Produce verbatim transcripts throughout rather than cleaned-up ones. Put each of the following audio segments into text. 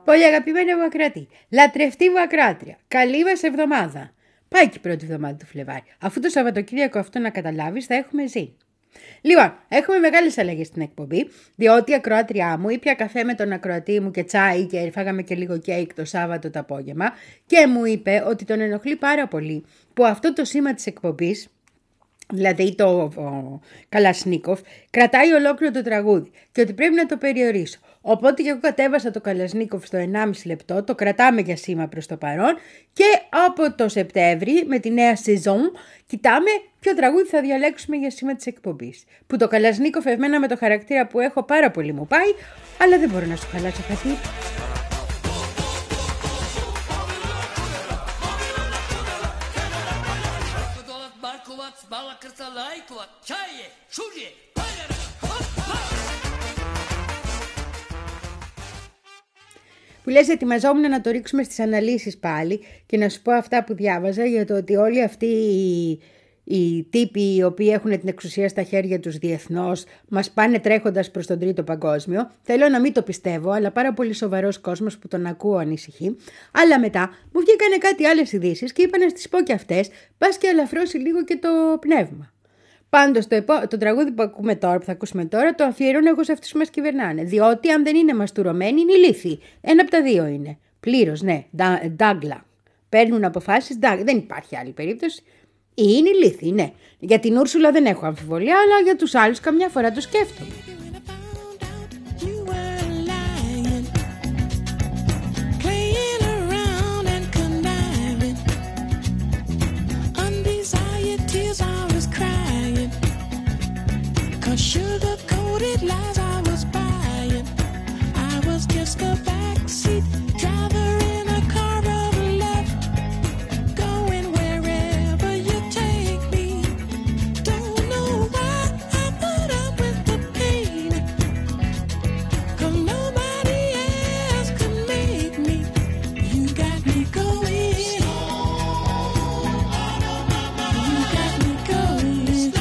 Πολύ αγαπημένα μου ακροατή, λατρευτή μου ακροάτρια, καλή μας εβδομάδα. Πάει και η πρώτη εβδομάδα του Φλεβάρι. Αφού το Σαββατοκύριακο αυτό να καταλάβεις θα έχουμε ζει. Λοιπόν, έχουμε μεγάλες αλλαγές στην εκπομπή, διότι η ακροάτριά μου ήπια καφέ με τον ακροατή μου και τσάι και φάγαμε και λίγο κέικ το Σάββατο το απόγευμα και μου είπε ότι τον ενοχλεί πάρα πολύ που αυτό το σήμα της εκπομπής, δηλαδή το ο, Καλασνίκοφ, κρατάει ολόκληρο το τραγούδι και ότι πρέπει να το περιορίσω. Οπότε και εγώ κατέβασα το Καλασνίκοφ στο ενάμιση λεπτό, το κρατάμε για σήμα προς το παρόν και από το Σεπτέμβρη με τη νέα σεζόν κοιτάμε ποιο τραγούδι θα διαλέξουμε για σήμα της εκπομπής. Που το Καλασνίκοφ εμένα με το χαρακτήρα που έχω πάρα πολύ μου πάει, αλλά δεν μπορώ να σου χαλάσω κάτι. Που λες ετοιμαζόμουν να το ρίξουμε στις αναλύσεις πάλι και να σου πω αυτά που διάβαζα για το ότι όλοι αυτοί οι, οι τύποι οι οποίοι έχουν την εξουσία στα χέρια τους διεθνώς μας πάνε τρέχοντας προς τον Τρίτο Παγκόσμιο. Θέλω να μην το πιστεύω, αλλά πάρα πολύ σοβαρός κόσμος που τον ακούω ανησυχεί. Αλλά μετά μου βγήκανε κάτι άλλες ειδήσεις και είπα να στις πω και αυτές, πας και ελαφρώσει λίγο και το πνεύμα. Πάντως το, επό... το τραγούδι που ακούμε τώρα, που θα ακούσουμε τώρα, το αφιερώνω εγώ σε αυτούς που μας κυβερνάνε. Διότι αν δεν είναι μαστουρωμένοι, είναι ηλίθιοι. Ένα από τα δύο είναι. Πλήρως, ναι. Ντάγκλα. Παίρνουν αποφάσεις. Δεν υπάρχει άλλη περίπτωση. Ή είναι ηλίθιοι, ναι. Για την Ούρσουλα δεν έχω αμφιβολία, αλλά για τους άλλους καμιά φορά το σκέφτομαι. Sugar-coated lies I was buying. I was just a backseat driver in a car of left, going wherever you take me. Don't know why I put up with the pain, 'cause nobody else could make me. You got me going. You got me going.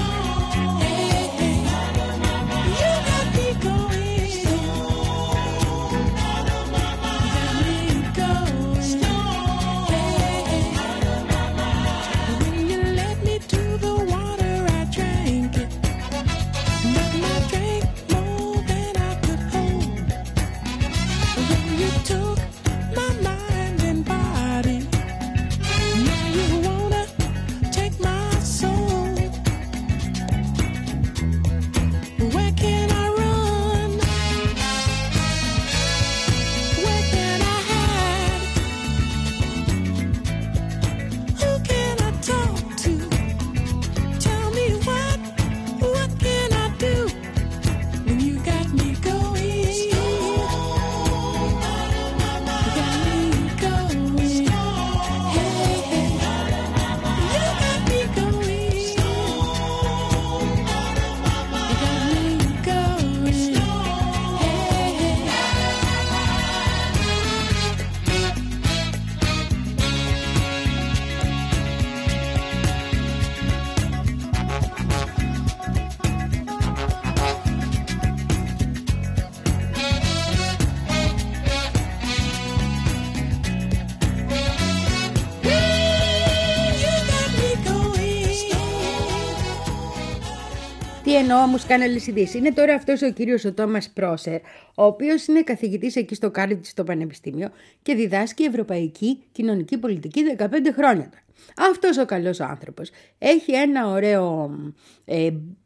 Τι εννοώ όμως κάναλες ειδήσεις. Είναι τώρα αυτός ο κύριος ο Τόμας Πρόσερ, ο οποίος είναι καθηγητής εκεί στο Κάρντιτζ στο Πανεπιστήμιο και διδάσκει Ευρωπαϊκή Κοινωνική Πολιτική δεκαπέντε χρόνια τώρα. Αυτός ο καλός άνθρωπος έχει ένα ωραίο, ε,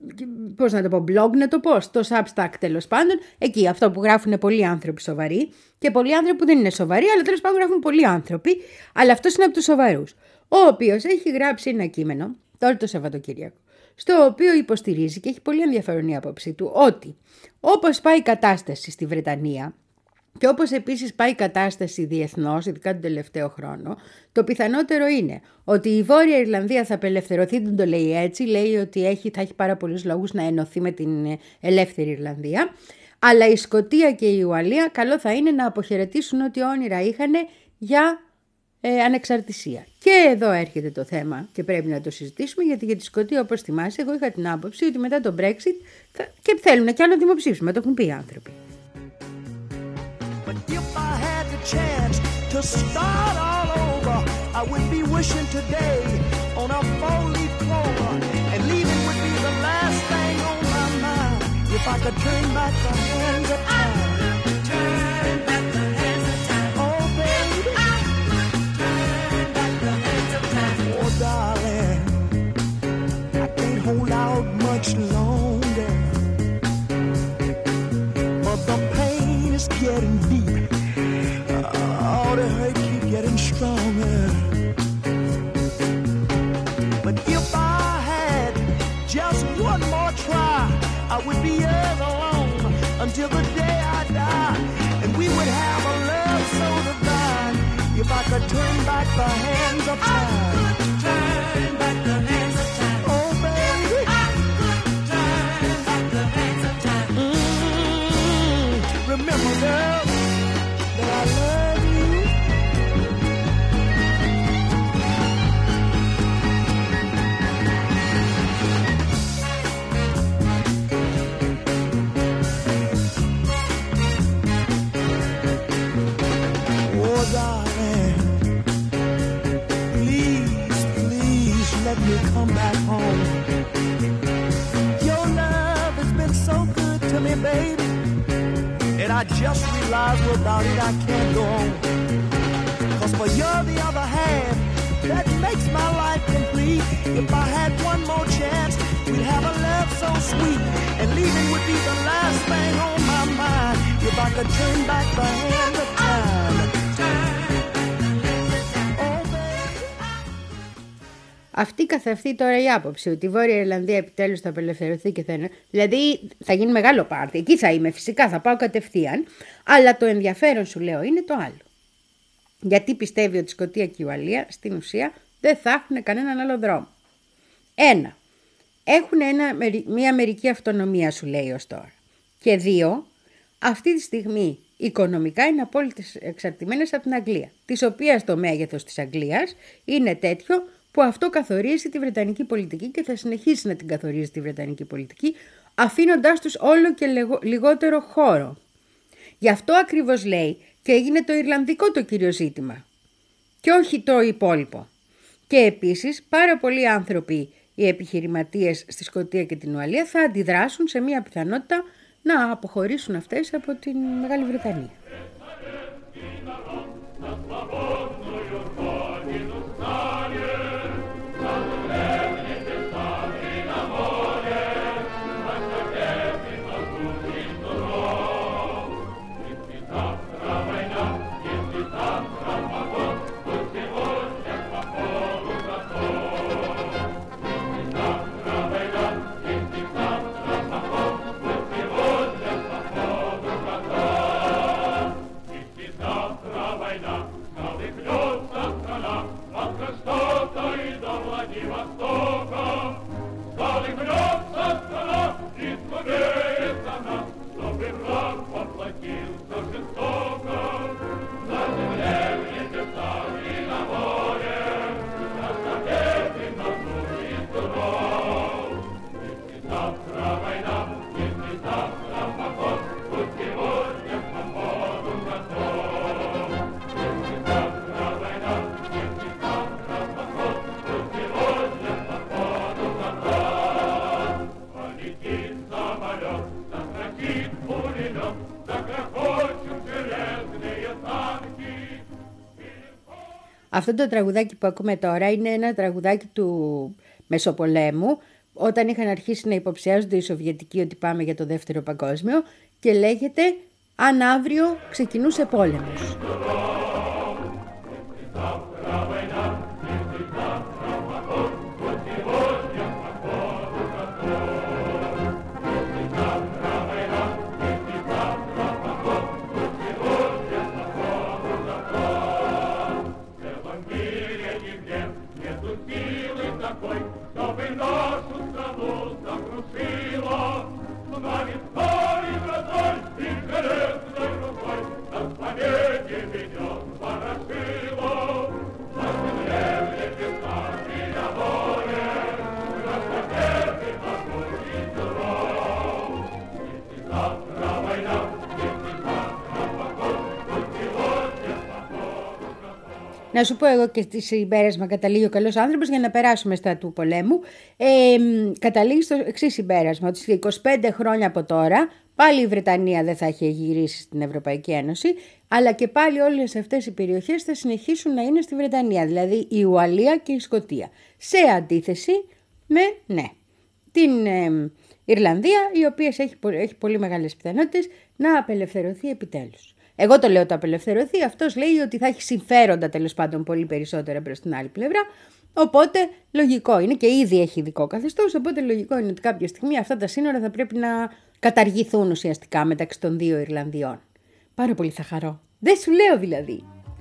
πώς να το πω, blog να το πω, στο Substack τέλος πάντων, εκεί αυτό που γράφουν πολλοί άνθρωποι σοβαροί και πολλοί άνθρωποι που δεν είναι σοβαροί, αλλά τέλος πάντων γράφουν πολλοί άνθρωποι, αλλά αυτός είναι από τους σοβαρούς, ο οποίος έχει γράψει ένα κείμενο, τώρα το Σαββατοκύριακο, στο οποίο υποστηρίζει και έχει πολύ ενδιαφέρον η άποψή του ότι όπως πάει η κατάσταση στη Βρετανία και όπως επίσης πάει η κατάσταση διεθνώς, ειδικά τον τελευταίο χρόνο, το πιθανότερο είναι ότι η Βόρεια Ιρλανδία θα απελευθερωθεί, δεν το λέει έτσι, λέει ότι έχει, θα έχει πάρα πολλούς λόγους να ενωθεί με την ελεύθερη Ιρλανδία, αλλά η Σκωτία και η Ουαλία καλό θα είναι να αποχαιρετήσουν ό,τι όνειρα είχαν για ε, ανεξαρτησία. Και εδώ έρχεται το θέμα και πρέπει να το συζητήσουμε, γιατί για τη Σκωτία, όπως θυμάσαι, εγώ είχα την άποψη ότι μετά το Brexit θα... και θέλουν και άλλο δημοψήφισμα, το έχουν πει οι άνθρωποι. But if I had to chance to start all over, I would be wishing today on a four-leaf clover, and leaving would be the last thing on my mind. If I could turn back the hands of time, turn back the hands of time. Oh baby, I could turn back the hands of time. Oh darling, I can't hold out much longer, but the pain is getting deep. Oh, the hurt keep getting stronger. But if I had just one more try, I would be yours alone until the day I die, and we would have a love so divine. If I could turn back the hands of time, I could turn back the hands of time. Oh baby, I could turn back the hands of time. Mm-hmm. Remember, girl, that I love you. Darling, please, please let me come back home. Your love has been so good to me, baby, and I just realized without it I can't go on. Cause for you're the other half that makes my life complete. If I had one more chance, we'd have a love so sweet, and leaving would be the last thing on my mind. If I could turn back the hands of time. Αυτή καθ' αυτή τώρα η άποψη ότι η Βόρεια Ιρλανδία επιτέλους θα απελευθερωθεί και θα είναι. Δηλαδή θα γίνει μεγάλο πάρτι. Εκεί θα είμαι φυσικά, θα πάω κατευθείαν. Αλλά το ενδιαφέρον σου λέω είναι το άλλο. Γιατί πιστεύει ότι η Σκωτία και η Ουαλία στην ουσία δεν θα έχουν κανέναν άλλο δρόμο. Ένα, έχουν ένα, μια μερική αυτονομία σου λέει ως τώρα. Και δύο, αυτή τη στιγμή οικονομικά είναι απόλυτα εξαρτημένες από την Αγγλία. Της οποίας το μέγεθος της Αγγλίας είναι τέτοιο που αυτό καθορίζει τη βρετανική πολιτική και θα συνεχίσει να την καθορίζει τη βρετανική πολιτική, αφήνοντάς τους όλο και λιγότερο χώρο. Γι' αυτό ακριβώς λέει και έγινε το Ιρλανδικό το κύριο ζήτημα και όχι το υπόλοιπο. Και επίσης πάρα πολλοί άνθρωποι, οι επιχειρηματίες στη Σκωτία και την Ουαλία θα αντιδράσουν σε μια πιθανότητα να αποχωρήσουν αυτές από την Μεγάλη Βρετανία. Αυτό το τραγουδάκι που ακούμε τώρα είναι ένα τραγουδάκι του Μεσοπολέμου, όταν είχαν αρχίσει να υποψιάζονται οι Σοβιετικοί ότι πάμε για το δεύτερο παγκόσμιο, και λέγεται «Αν αύριο ξεκινούσε πόλεμος». Να σου πω εγώ και στη συμπέρασμα καταλήγει ο καλός άνθρωπος για να περάσουμε στα του πολέμου. Ε, καταλήγει στο εξής συμπέρασμα, ότι σε είκοσι πέντε χρόνια από τώρα πάλι η Βρετανία δεν θα έχει γυρίσει στην Ευρωπαϊκή Ένωση, αλλά και πάλι όλες αυτές οι περιοχές θα συνεχίσουν να είναι στη Βρετανία, δηλαδή η Ουαλία και η Σκωτία. Σε αντίθεση με, ναι, την ε, Ιρλανδία, η οποία έχει, έχει πολύ μεγάλες πιθανότητες να απελευθερωθεί επιτέλους. Εγώ το λέω το απελευθερωθεί, αυτός λέει ότι θα έχει συμφέροντα τέλος πάντων πολύ περισσότερα προς την άλλη πλευρά, οπότε λογικό είναι και ήδη έχει ειδικό καθεστώς, οπότε λογικό είναι ότι κάποια στιγμή αυτά τα σύνορα θα πρέπει να καταργηθούν ουσιαστικά μεταξύ των δύο Ιρλανδιών. Πάρα πολύ θα χαρώ. Δεν σου λέω δηλαδή.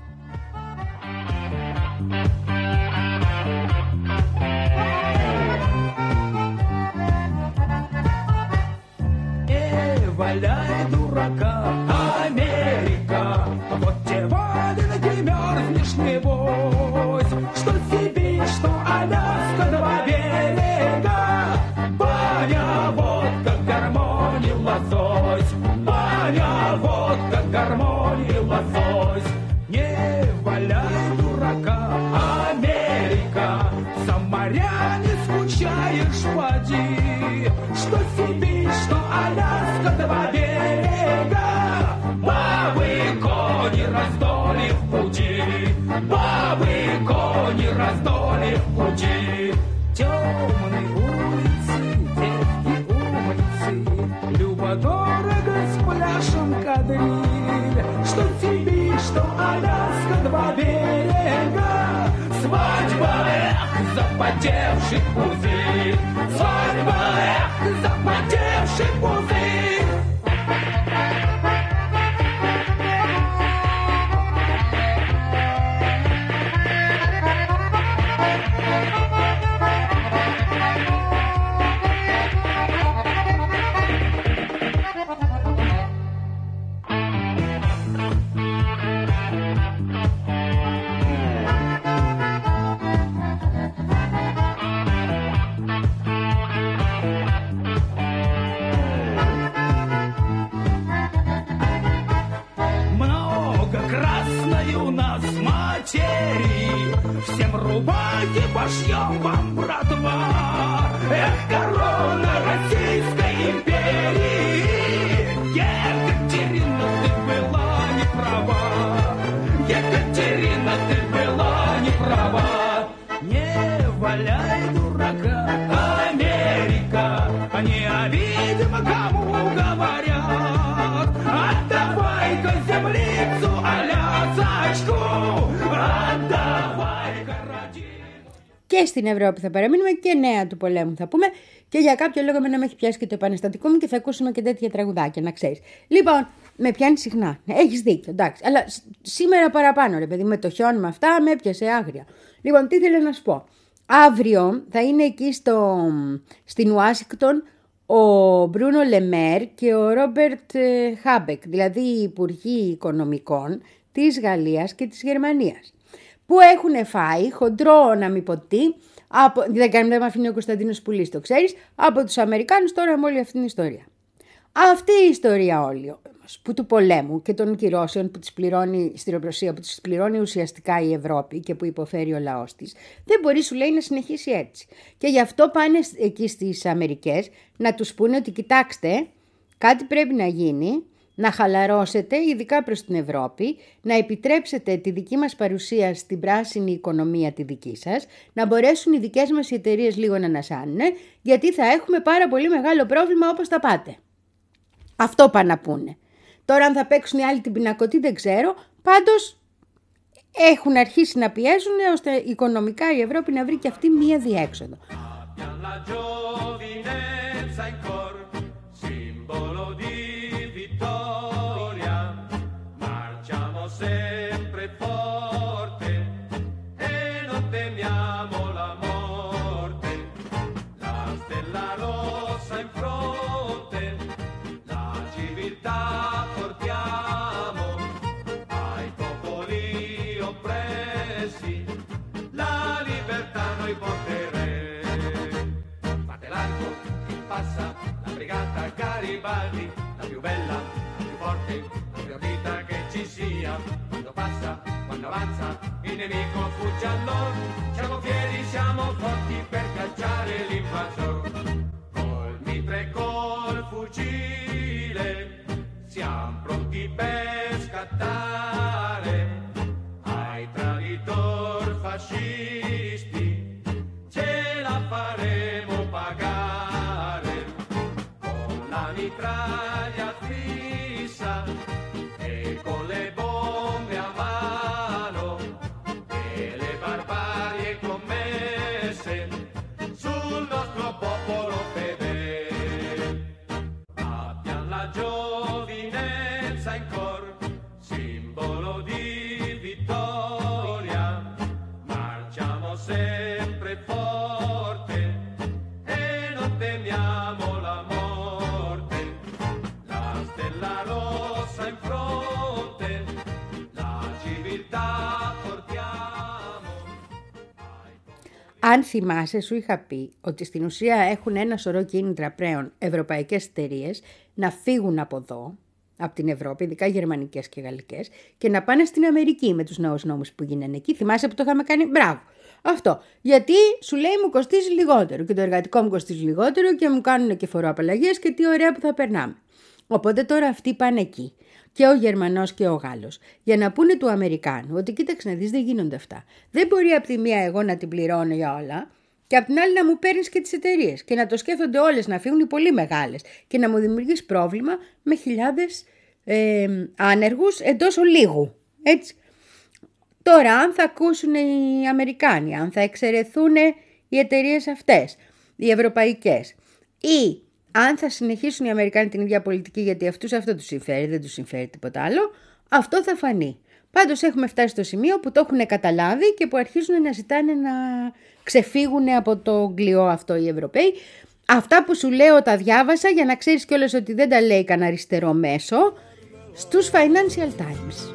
Валяй дурака, Америка, вот тебе на тебе мерзнешь небось, что Сибирь, что Аляска, два берега, баня вот как гармония лосось, баня вот как гармония лосось. Не валяй дурака, Америка, сам моря не скучаешь, поди, что Сибирь, что Аляска, два берега, бабы кони раздоли в пути, бабы кони раздоли в пути. Темные улицы, девки умницы, любо-дорого с пляшем кадриль, что Сибирь, что Аляска, два берега, свадьба, эх, запотевший пузырь, свадьба, эх, запотевший пузырь. Всем рубахи пошьем вам, братва. Эх, корона Российской империи, Екатерина, ты была не права. Екатерина, ты была не права. Не валяй дурака, Америка, они обидимо кому говорят. Отдавай-ка землицу, Алясочку, отдавай-ка родину. Και στην Ευρώπη θα παραμείνουμε και νέα του πολέμου θα πούμε, και για κάποιο λόγο με να με έχει πιάσει και το επαναστατικό μου και θα ακούσουμε και τέτοια τραγουδάκια, να ξέρεις. Λοιπόν, με πιάνει συχνά. Έχεις δίκιο, εντάξει. Αλλά σήμερα παραπάνω, ρε παιδί, με το χιόνι με αυτά με έπιασε άγρια. Λοιπόν, τι θέλω να σου πω. Αύριο θα είναι εκεί στο, στην Ουάσιγκτον ο Μπρούνο Λεμέρ και ο Ρόμπερτ Χάμπεκ, δηλαδή οι υπουργοί οικονομικών της Γαλλίας και της Γερμανίας, που έχουν φάει χοντρό να μην πω τι, από, δεν κάνει δεν με αφήνει ο Κωνσταντίνος Πουλής, το ξέρεις, από τους Αμερικάνους τώρα με όλη αυτή την ιστορία. Αυτή η ιστορία όλη όμως, που του πολέμου και των κυρώσεων που τις πληρώνει στη Ρωσία, που τις πληρώνει ουσιαστικά η Ευρώπη και που υποφέρει ο λαός της, δεν μπορεί, σου λέει, να συνεχίσει έτσι. Και γι' αυτό πάνε εκεί στις Αμερικές να τους πούνε ότι κοιτάξτε, κάτι πρέπει να γίνει, να χαλαρώσετε ειδικά προς την Ευρώπη, να επιτρέψετε τη δική μας παρουσία στην πράσινη οικονομία τη δική σας, να μπορέσουν οι δικές μας εταιρείες λίγο να ανασάνουν, γιατί θα έχουμε πάρα πολύ μεγάλο πρόβλημα όπως τα πάτε. Αυτό πάνε να πούνε. Τώρα αν θα παίξουν οι άλλοι την πινακωτή δεν ξέρω, πάντως έχουν αρχίσει να πιέζουν ώστε οικονομικά η Ευρώπη να βρει και αυτή μία διέξοδο. Garibaldi, la più bella, la più forte, la più ardita che ci sia, quando passa, quando avanza, in nemico fugge allora, siamo fieri, siamo forti per cacciare l'invasor. Col mitre e col fucile, siamo pronti per scattare ai traditori fascisti, ce la faremo pagare con la mitraglia fissa e con le bombe a mano e le barbarie commesse sul nostro popolo fedele. Abbiamo la giovinezza in cor, simbolo di vittoria, marciamo sempre forte e non temiamo la morte. La stella rossa in fronte, la civiltà portiamo. Αν θυμάσαι, σου είχα πει ότι στην ουσία έχουν ένα σωρό κίνητρα πλέον ευρωπαϊκές εταιρείες να φύγουν από εδώ, από την Ευρώπη, ειδικά γερμανικές και γαλλικές, και να πάνε στην Αμερική με τους νέους νόμους που γίνανε εκεί. Θυμάσαι που το είχαμε κάνει? Μπράβο! Αυτό. Γιατί σου λέει μου κοστίζει λιγότερο και το εργατικό μου κοστίζει λιγότερο και μου κάνουν και φοροαπαλλαγές και τι ωραία που θα περνάμε. Οπότε τώρα αυτοί πάνε εκεί. Και ο Γερμανός και ο Γάλλος. Για να πούνε του Αμερικάνου ότι κοίταξε να δεις, δεν γίνονται αυτά. Δεν μπορεί από τη μία εγώ να την πληρώνω για όλα και από την άλλη να μου παίρνεις και τις εταιρείες και να το σκέφτονται όλες να φύγουν οι πολύ μεγάλες και να μου δημιουργείς πρόβλημα με χιλιάδες ε, άνεργους εντός ολίγου. Έτσι. Τώρα, αν θα ακούσουν οι Αμερικάνοι, αν θα εξαιρεθούν οι εταιρείες αυτές, οι ευρωπαϊκές, ή αν θα συνεχίσουν οι Αμερικάνοι την ίδια πολιτική, γιατί αυτούς αυτό τους συμφέρει, δεν τους συμφέρει τίποτα άλλο, αυτό θα φανεί. Πάντως έχουμε φτάσει στο σημείο που το έχουν καταλάβει και που αρχίζουν να ζητάνε να ξεφύγουν από το γκλιό αυτό οι Ευρωπαίοι. Αυτά που σου λέω τα διάβασα για να ξέρεις κιόλας ότι δεν τα λέει κανένα αριστερό μέσο στους Financial Times.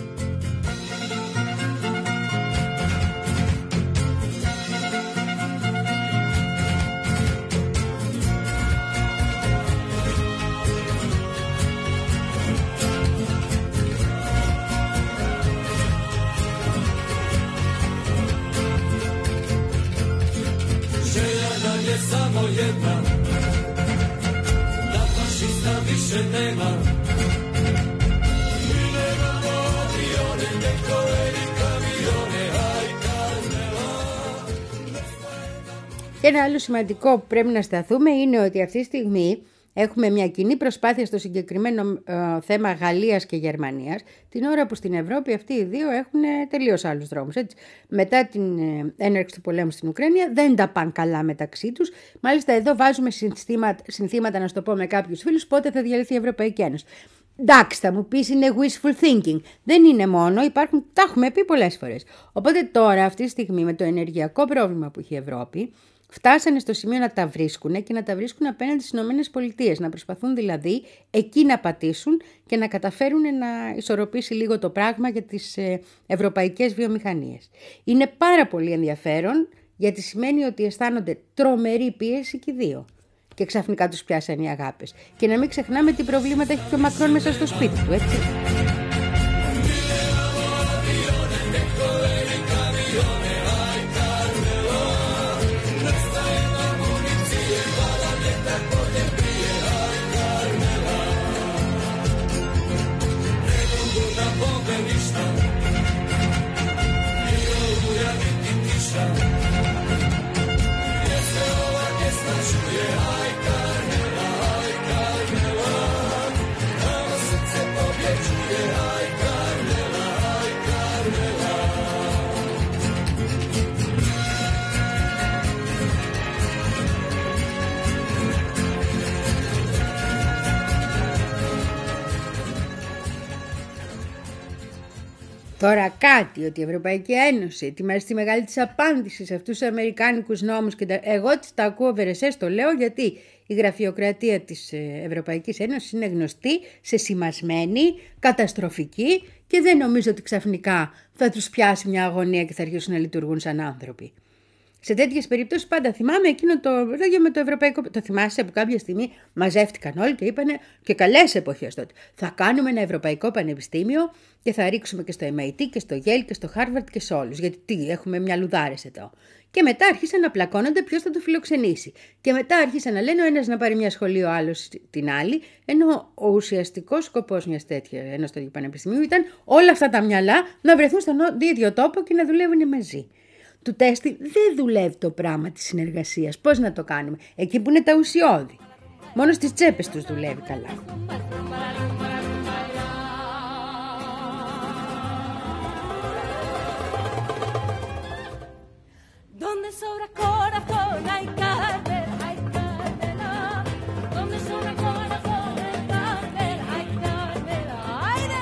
Samo jedna, da fašista više nema. Mi nemamo avione, tenkove i kamione, aj Carmela. Και ένα άλλο σημαντικό που πρέπει να σταθούμε είναι ότι αυτή τη στιγμή έχουμε μια κοινή προσπάθεια στο συγκεκριμένο ε, θέμα Γαλλίας και Γερμανίας, την ώρα που στην Ευρώπη αυτοί οι δύο έχουν τελείως άλλους δρόμους. Έτσι. Μετά την ε, έναρξη του πολέμου στην Ουκρανία δεν τα πάνε καλά μεταξύ τους. Μάλιστα εδώ βάζουμε συνθήματα, συνθήματα, να στο πω με κάποιους φίλους, πότε θα διαλυθεί η Ευρωπαϊκή Ένωση. Εντάξει, θα μου πεις είναι wishful thinking. Δεν είναι μόνο, υπάρχουν, τα έχουμε πει πολλές φορές. Οπότε τώρα αυτή τη στιγμή με το ενεργειακό πρόβλημα που έχει η Ευρώπη, φτάσανε στο σημείο να τα βρίσκουν και να τα βρίσκουν απέναντι στις Ηνωμένες Πολιτείες. Να προσπαθούν δηλαδή εκεί να πατήσουν και να καταφέρουν να ισορροπήσει λίγο το πράγμα για τις ευρωπαϊκές βιομηχανίες. Είναι πάρα πολύ ενδιαφέρον γιατί σημαίνει ότι αισθάνονται τρομερή πίεση και οι δύο. Και ξαφνικά τους πιάσαν οι αγάπες. Και να μην ξεχνάμε τι προβλήματα έχει και ο Μακρόν μέσα στο σπίτι του, έτσι. Τώρα κάτι, ότι η Ευρωπαϊκή Ένωση ετοιμάζει τη μεγάλη της απάντηση σε αυτούς τους αμερικάνικους νόμους και τα... εγώ τα ακούω βερεσές, το λέω γιατί η γραφειοκρατία της Ευρωπαϊκής Ένωσης είναι γνωστή, σεσημασμένη, καταστροφική και δεν νομίζω ότι ξαφνικά θα τους πιάσει μια αγωνία και θα αρχίσουν να λειτουργούν σαν άνθρωποι. Σε τέτοιες περιπτώσεις πάντα θυμάμαι εκείνο το λόγιο με το ευρωπαϊκό. Το θυμάσαι που κάποια στιγμή μαζεύτηκαν όλοι και είπανε, και καλές εποχές τότε, θα κάνουμε ένα ευρωπαϊκό πανεπιστήμιο και θα ρίξουμε και στο εμ άι τι και στο Yale και στο Harvard και σε όλους. Γιατί τι, έχουμε μυαλουδάρες εδώ. Και μετά άρχισαν να πλακώνονται ποιος θα το φιλοξενήσει. Και μετά άρχισαν να λένε ο ένας να πάρει μια σχολή, ο άλλος την άλλη. Ενώ ο ουσιαστικός σκοπός μιας τέτοιας, ενός τέτοιου πανεπιστημίου ήταν όλα αυτά τα μυαλά να βρεθούν στον ίδιο τόπο και να δουλεύουν μαζί. Του τέστη δεν δουλεύει το πράγμα της συνεργασίας. Πώς να το κάνουμε? Εκεί που είναι τα ουσιώδη. Μόνο στις τσέπες τους δουλεύει καλά. Donde sobra corazón hay Carmen, hay Carmen, donde sobra corazón hay Carmen, hay Carmen, aire.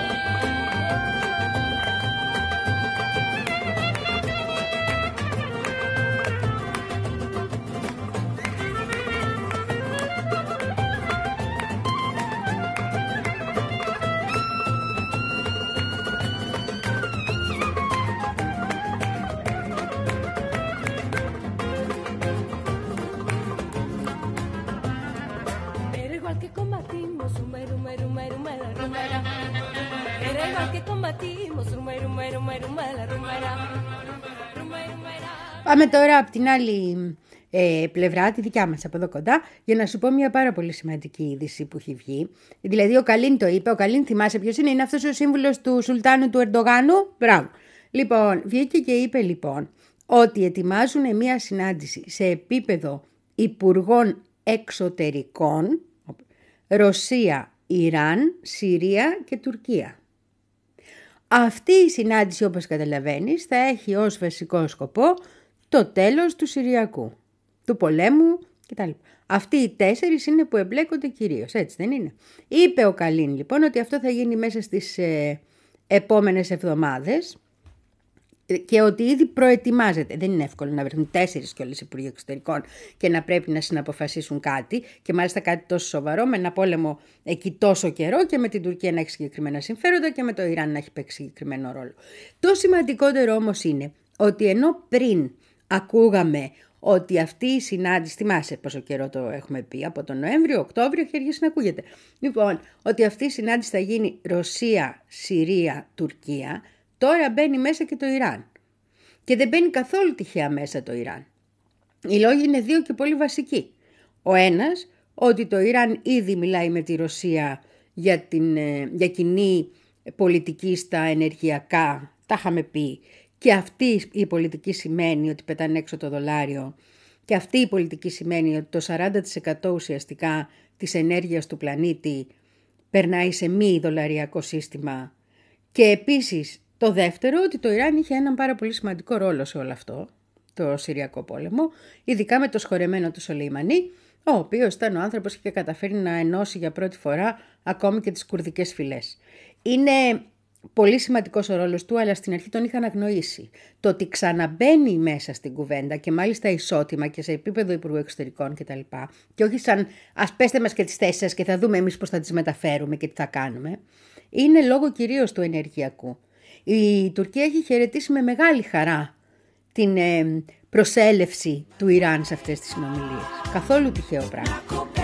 Que combatimos, rumba, rumba, rumba, rumba, la rumera. Era igual que combatimos, rumba, rumba, rumba, rumba, la rumera. Rumba, rumba. Πάμε τώρα από την άλλη ε, πλευρά, τη δικιά μας από εδώ κοντά, για να σου πω μια πάρα πολύ σημαντική είδηση που έχει βγει. Δηλαδή ο Καλίν το είπε, ο Καλίν θυμάσαι ποιος είναι, είναι αυτός ο σύμβουλος του Σουλτάνου του Ερντογάνου. Μπράβο. Λοιπόν, βγήκε και είπε λοιπόν ότι ετοιμάζουν μια συνάντηση σε επίπεδο υπουργών εξωτερικών, Ρωσία, Ιράν, Συρία και Τουρκία. Αυτή η συνάντηση, όπως καταλαβαίνεις, θα έχει ως βασικό σκοπό το τέλος του Συριακού, του πολέμου κτλ. Αυτοί οι τέσσερις είναι που εμπλέκονται κυρίως, έτσι δεν είναι? Είπε ο Καλίν λοιπόν ότι αυτό θα γίνει μέσα στις ε, επόμενες εβδομάδες και ότι ήδη προετοιμάζεται. Δεν είναι εύκολο να βρεθούν τέσσερις κιόλας υπουργοί εξωτερικών και να πρέπει να συναποφασίσουν κάτι, και μάλιστα κάτι τόσο σοβαρό, με ένα πόλεμο εκεί τόσο καιρό και με την Τουρκία να έχει συγκεκριμένα συμφέροντα και με το Ιράν να έχει παίξει συγκεκριμένο ρόλο. Το σημαντικότερο όμως είναι ότι ενώ πριν ακούγαμε ότι αυτή η συνάντηση, θυμάσαι πόσο καιρό το έχουμε πει, από τον Νοέμβριο, Οκτώβριο έχει αρχίσει να ακούγεται. Λοιπόν, ότι αυτή η συνάντηση θα γίνει Ρωσία, Συρία, Τουρκία. Τώρα μπαίνει μέσα και το Ιράν. Και δεν μπαίνει καθόλου τυχαία μέσα το Ιράν. Οι λόγοι είναι δύο και πολύ βασικοί. Ο ένας, ότι το Ιράν ήδη μιλάει με τη Ρωσία για, την, για κοινή πολιτική στα ενεργειακά, τα είχαμε πει, και αυτή η πολιτική σημαίνει ότι πετάνε έξω το δολάριο, και αυτή η πολιτική σημαίνει ότι το σαράντα τοις εκατό ουσιαστικά της ενέργειας του πλανήτη περνάει σε μη δολαριακό σύστημα. Και επίσης το δεύτερο, ότι το Ιράν είχε έναν πάρα πολύ σημαντικό ρόλο σε όλο αυτό, το Συριακό πόλεμο, ειδικά με το σχορεμένο του Σολεϊμανί, ο οποίος ήταν ο άνθρωπος που είχε καταφέρει να ενώσει για πρώτη φορά ακόμη και τις κουρδικές φυλές. Είναι πολύ σημαντικός ο ρόλος του, αλλά στην αρχή τον είχαν αγνοήσει. Το ότι ξαναμπαίνει μέσα στην κουβέντα και μάλιστα ισότιμα και σε επίπεδο Υπουργού Εξωτερικών κτλ. Και όχι σαν ας πέστε μας και τις θέσεις σας και θα δούμε εμείς πώς θα τις μεταφέρουμε και τι θα κάνουμε, είναι λόγω κυρίως του ενεργειακού. Η Τουρκία έχει χαιρετήσει με μεγάλη χαρά την ε, προσέλευση του Ιράν σε αυτές τις συνομιλίες. Καθόλου τυχαίο πράγμα.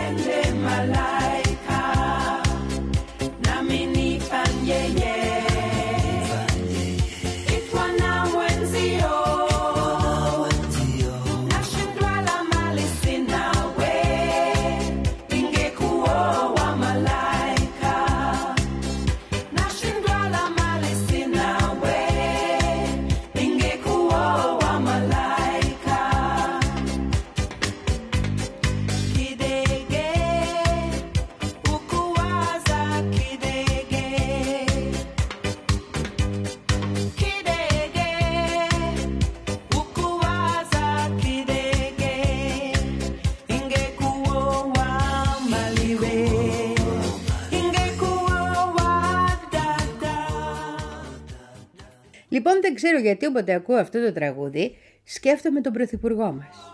Λοιπόν, δεν ξέρω γιατί όποτε ακούω αυτό το τραγούδι, σκέφτομαι τον πρωθυπουργό μας.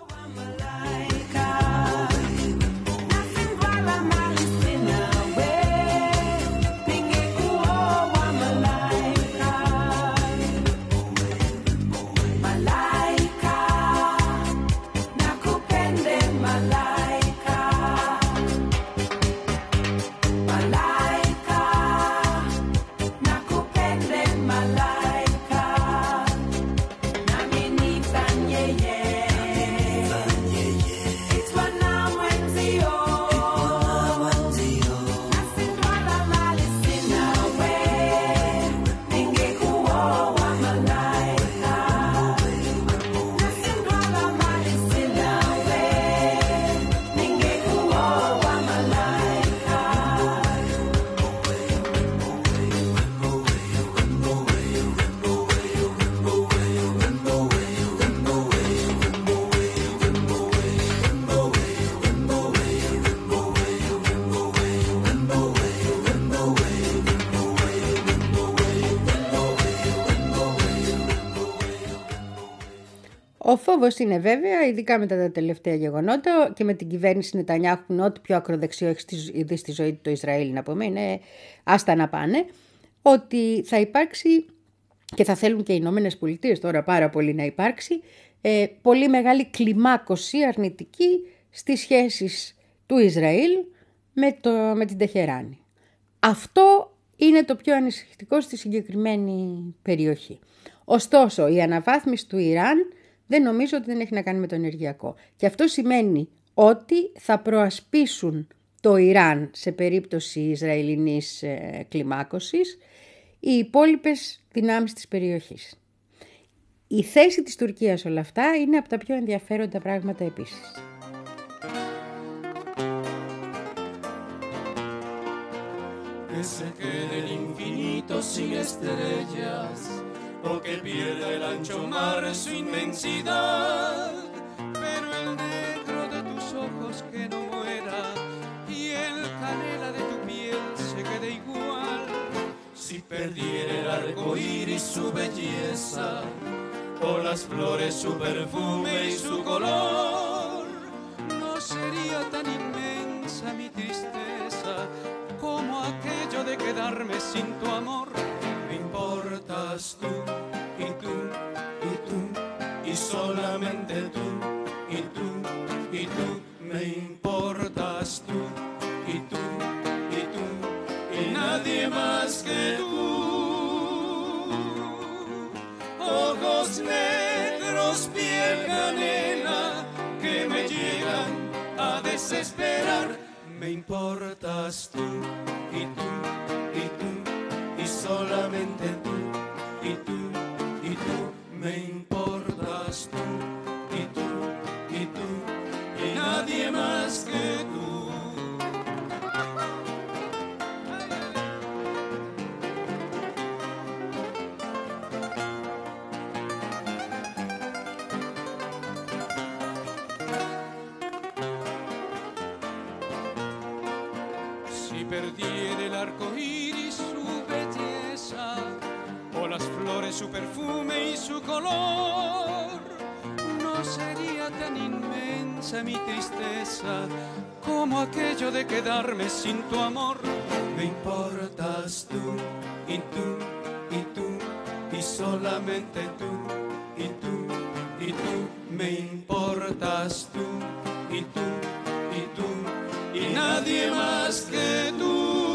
Ο φόβος είναι βέβαια, ειδικά μετά τα τελευταία γεγονότα και με την κυβέρνηση Νετανιάχου, που είναι ό,τι πιο ακροδεξιό έχει δει στη ζωή του το Ισραήλ, να πούμε, είναι άστα να πάνε, ότι θα υπάρξει, και θα θέλουν και οι Ηνωμένες Πολιτείες τώρα πάρα πολύ να υπάρξει, ε, πολύ μεγάλη κλιμάκωση αρνητική στις σχέσεις του Ισραήλ με, το, με την Τεχεράνη. Αυτό είναι το πιο ανησυχητικό στη συγκεκριμένη περιοχή. Ωστόσο, η αναβάθμιση του Ιράν δεν νομίζω ότι δεν έχει να κάνει με το ενεργειακό. Και αυτό σημαίνει ότι θα προασπίσουν το Ιράν σε περίπτωση Ισραηλινής ε, κλιμάκωσης οι υπόλοιπες δυνάμεις της περιοχής. Η θέση της Τουρκίας όλα αυτά είναι από τα πιο ενδιαφέροντα πράγματα επίσης. Que se quede el infinito sin estrellas, o que pierda el ancho mar su inmensidad, pero el negro de tus ojos que no muera, y el canela de tu piel se quede igual. Si perdiera el arco iris su belleza, o las flores su perfume y su color, no sería tan inmensa mi tristeza como aquello de quedarme sin tu amor. Me importas tú, y tú, y tú, y solamente tú, y tú, y tú. Me importas tú, y tú, y tú, y nadie más que tú. Ojos negros, piel canela, que me llegan a desesperar. Me importas tú, y tú, y tú, y solamente tú, y tú, y tú. Me importas tú, y tú, y tú, y nadie más que tú. Perdiera el arco iris su belleza, o las flores su perfume y su color, no sería tan inmensa mi tristeza como aquello de quedarme sin tu amor. Me importas tú, y tú, y tú, y solamente tú, y tú, y tú. Me importas tú, y tú, y tú, y nadie más que tú.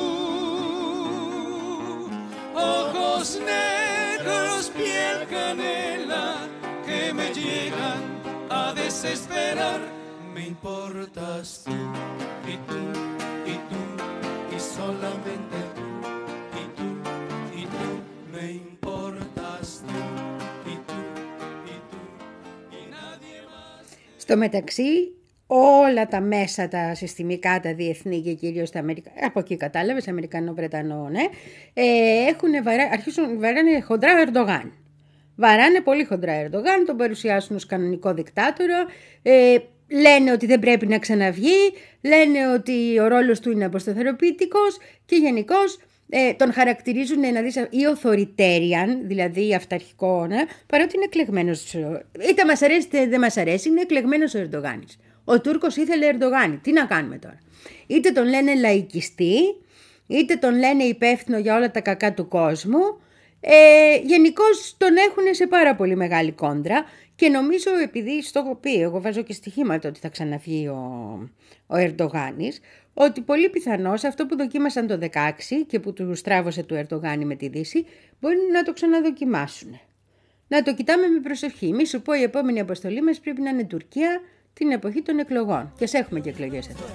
Ojos negros, piel canela, que me llegan a desesperar. Me importas tú, y tú, y tú, y solamente tú, y tú, y tú. Me importas tú, y tú, y tú, y nadie más. Στο μεταξύ, όλα τα μέσα, τα συστημικά, τα διεθνή και κυρίως τα Αμερικανικά, από εκεί κατάλαβες, Αμερικανό-Βρετανό, ναι, ε, έχουν βαρά, αρχίσουν, βαράνε χοντρά Ερντογάν. Βαράνε πολύ χοντρά Ερντογάν, τον παρουσιάσουν ως κανονικό δικτάτορα, ε, λένε ότι δεν πρέπει να ξαναβγεί, λένε ότι ο ρόλος του είναι αποσταθεροποιητικός και γενικώς ε, τον χαρακτηρίζουν να δεις ή authoritarian, δηλαδή αυταρχικό, ναι, παρότι είναι εκλεγμένος, είτε μας αρέσει είτε δεν μας αρέσει, είναι εκλεγμένος ο Ερντογάνης. Ο Τούρκος ήθελε Ερντογάνη. Τι να κάνουμε τώρα. Είτε τον λένε λαϊκιστή, είτε τον λένε υπεύθυνο για όλα τα κακά του κόσμου. Ε, γενικώς τον έχουν σε πάρα πολύ μεγάλη κόντρα και νομίζω, επειδή στο έχω πει, εγώ βάζω και στοιχήματα ότι θα ξαναβγεί ο, ο Ερντογάνης, ότι πολύ πιθανώς αυτό που δοκίμασαν το δεκαέξι και που του στράβωσε του Ερντογάνη με τη Δύση, μπορεί να το ξαναδοκιμάσουν. Να το κοιτάμε με προσοχή. Μη σου πω, η επόμενη αποστολή μας πρέπει να είναι Τουρκία, την εποχή των εκλογών. Και σε έχουμε και εκλογές εδώ.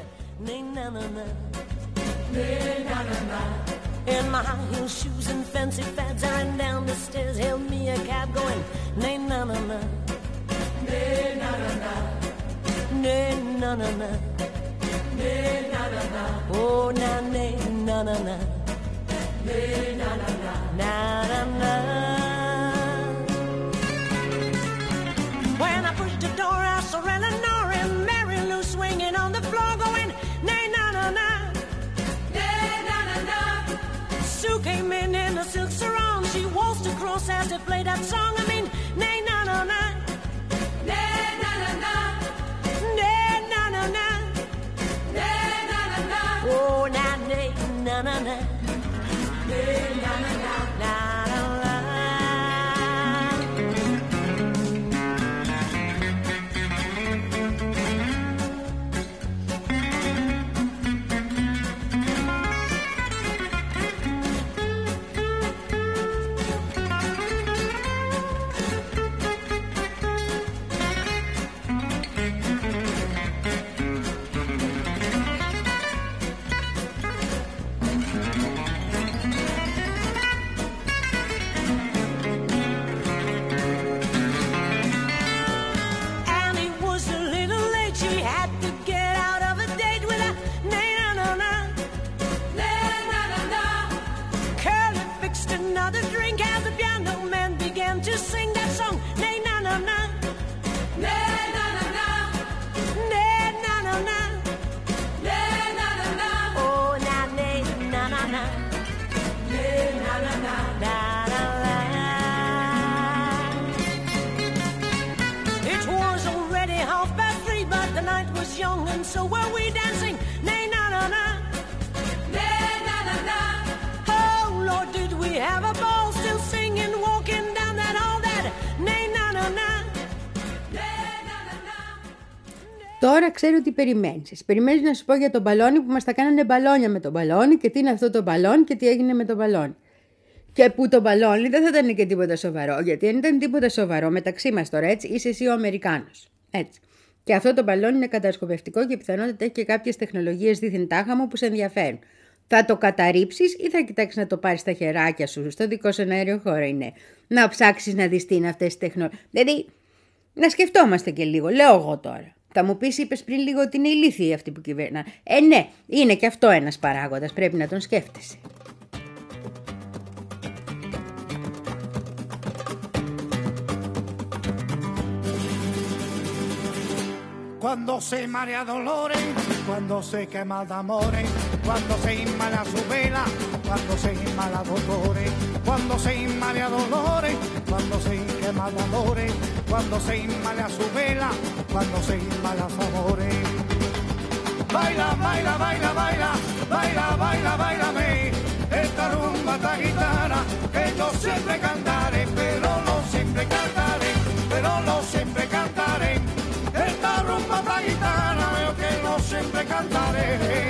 In my high heel shoes and fancy fads, I ran down the stairs, hailed me a cab going, nay na na na, nay na na na, nay na na na, nay na na na, oh na nay na na na, nay na na na, na na na. When I pushed the door, I saw Eleanor and Mary Lou swinging on the floor, going, nay na na na. Sue came in in a silk sarong. She waltzed across as they played that song. I mean, nay, na, na, na. So were we dancing, nay na na na, nay na na na. Oh Lord, did we have a ball, still singing, walking down that all that, nay na na na, nay na na na. Τώρα ξέρω τι περιμένεις. Περιμένεις να σου πω για το μπαλόνι που μας τα κάνανε μπαλόνια με το μπαλόνι και τι είναι αυτό το μπαλόνι και τι έγινε με το μπαλόνι. Και που το μπαλόνι δεν θα ήταν και τίποτα σοβαρό, γιατί αν ήταν τίποτα σοβαρό μεταξύ μας τώρα, έτσι, είσαι εσύ ο Αμερικάνος. Έτσι. Και αυτό το μπαλόνι είναι κατασκοπευτικό και πιθανότητα έχει και κάποιες τεχνολογίες δίθεν τάχαμο που σε ενδιαφέρουν. Θα το καταρρίψεις ή θα κοιτάξεις να το πάρεις στα χεράκια σου, στο δικό σου αέριο χώρο είναι. Να ψάξεις να δεις τι είναι αυτές τις τεχνολογίες. Δηλαδή, να σκεφτόμαστε και λίγο, λέω εγώ τώρα. Θα μου πεις, είπες πριν λίγο ότι είναι ηλίθιοι αυτοί που κυβέρναν. Ε, ναι, είναι και αυτό ένας παράγοντας, πρέπει να τον σκέφτεσαι. Cuando se marea dolores, cuando se quema de amores, cuando se inmala su vela, cuando se inmala dolores, cuando se inmala dolores, cuando se quema de amores, cuando se inmala su vela, cuando se inmala su amores. Baila, baila, baila, baila, baila, baila, bailame, esta rumba, esta guitarra, que yo siempre cantaré, pero no siempre cantaré, pero no siempre cantaré. Esta rumba esta gitana, yo que no siempre cantaré.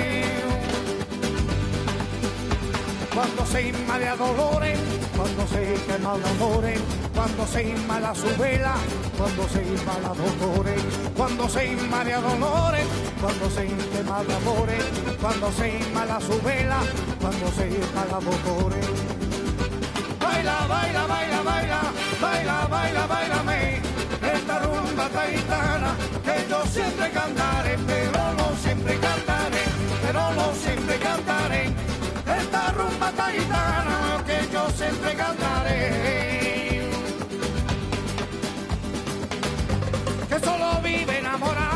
Cuando se inmala dolores, cuando se quema de amores, cuando se inmala su vela, cuando se inmala dolores, cuando se inmala dolores, cuando se quema de amores, cuando se inmala su vela, cuando se inmala dolores. Baila, baila, baila, baila, baila, baila, bailame. Esta rumba esta gitana que yo siempre cantaré, pero no siempre cantaré, pero no siempre cantaré. Esta rumba esta gitana que yo siempre cantaré. Que solo vive enamorado.